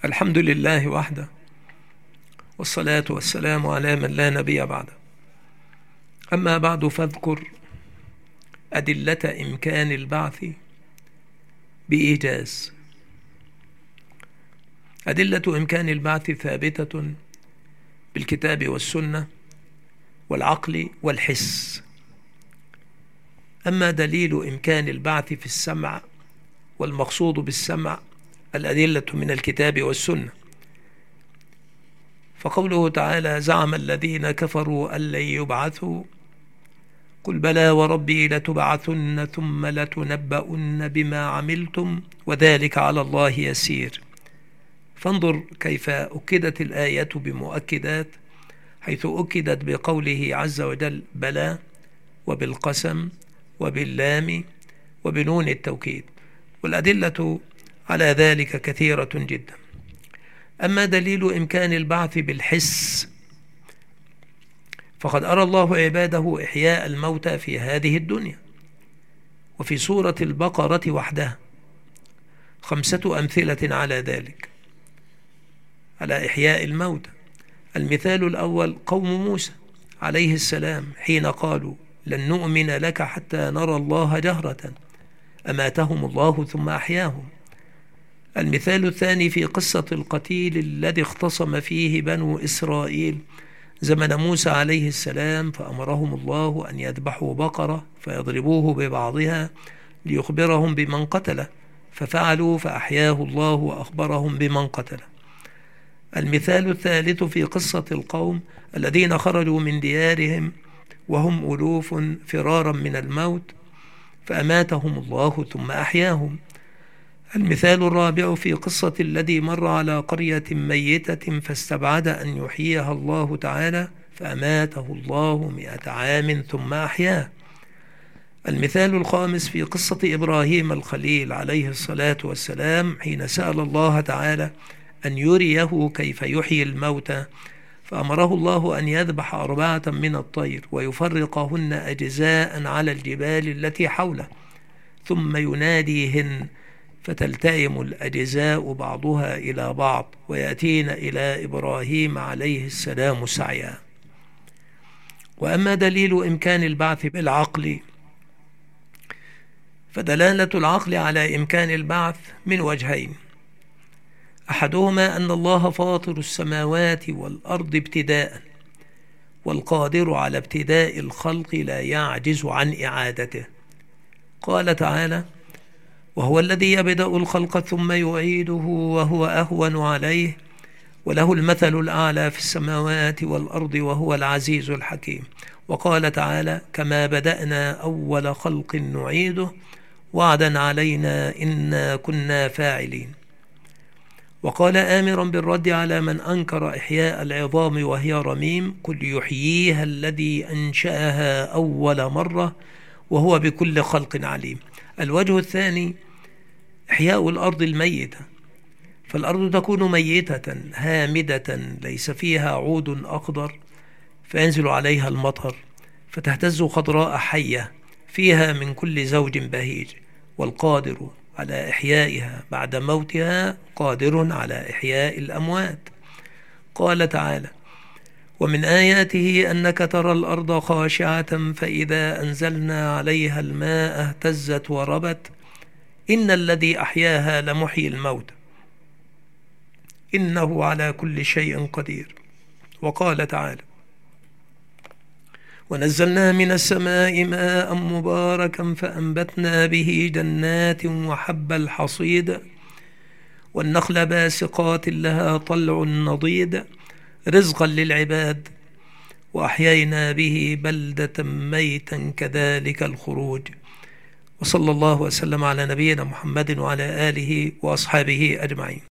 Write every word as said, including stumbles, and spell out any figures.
الحمد لله وحده، والصلاة والسلام على من لا نبي بعده. أما بعد، فاذكر أدلة إمكان البعث بإيجاز. أدلة إمكان البعث ثابتة بالكتاب والسنة والعقل والحس. أما دليل إمكان البعث في السمع، والمقصود بالسمع الأدلة من الكتاب والسنة، فقوله تعالى: زعم الذين كفروا أن لن يبعثوا قل بلى وربي لتبعثن ثم لتنبؤن بما عملتم وذلك على الله يسير. فانظر كيف أكدت الآية بمؤكدات، حيث أكدت بقوله عز وجل بلى، وبالقسم، وباللام، وبنون التوكيد، والأدلة على ذلك كثيرة جدا. أما دليل إمكان البعث بالحس، فقد أرى الله عباده إحياء الموتى في هذه الدنيا، وفي سورة البقرة وحدها خمسة أمثلة على ذلك، على إحياء الموتى. المثال الأول قوم موسى عليه السلام حين قالوا: لن نؤمن لك حتى نرى الله جهرة، أماتهم الله ثم أحياهم. المثال الثاني في قصة القتيل الذي اختصم فيه بنو إسرائيل زمن موسى عليه السلام، فأمرهم الله أن يذبحوا بقرة فيضربوه ببعضها ليخبرهم بمن قتله، ففعلوا فأحياه الله وأخبرهم بمن قتله. المثال الثالث في قصة القوم الذين خرجوا من ديارهم وهم ألوف فرارا من الموت، فأماتهم الله ثم أحياهم. المثال الرابع في قصة الذي مر على قرية ميتة فاستبعد أن يحييها الله تعالى، فأماته الله مئة عام ثم أحياه. المثال الخامس في قصة إبراهيم الخليل عليه الصلاة والسلام حين سأل الله تعالى أن يريه كيف يحيي الموتى، فأمره الله أن يذبح أربعة من الطير ويفرقهن أجزاء على الجبال التي حوله، ثم يناديهن فتلتئم الأجزاء بعضها إلى بعض ويأتين إلى إبراهيم عليه السلام سعيا. وأما دليل إمكان البعث بالعقل، فدلالة العقل على إمكان البعث من وجهين: أحدهما أن الله فاطر السماوات والأرض ابتداء، والقادر على ابتداء الخلق لا يعجز عن إعادته. قال تعالى: وهو الذي يبدأ الخلق ثم يعيده وهو أهون عليه وله المثل الأعلى في السماوات والأرض وهو العزيز الحكيم. وقال تعالى: كما بدأنا أول خلق نعيده وعدا علينا إنا كنا فاعلين. وقال آمرا بالرد على من أنكر إحياء العظام وهي رميم: قل يحييها الذي أنشأها أول مرة وهو بكل خلق عليم. الوجه الثاني إحياء الأرض الميتة، فالأرض تكون ميتة هامدة ليس فيها عود أخضر، فينزل عليها المطر فتهتز خضراء حية فيها من كل زوج بهيج، والقادر على إحيائها بعد موتها قادر على إحياء الأموات. قال تعالى: ومن آياته أنك ترى الأرض خاشعة فإذا أنزلنا عليها الماء اهتزت وربت إن الذي أحياها لمحيي الموت إنه على كل شيء قدير. وقال تعالى: ونزلنا من السماء ماء مباركا فأنبتنا به جنات وحب الحصيد والنخل باسقات لها طلع نضيد رزقا للعباد وأحيينا به بلدة ميتا كذلك الخروج. وصلى الله وسلم على نبينا محمد وعلى آله وأصحابه أجمعين.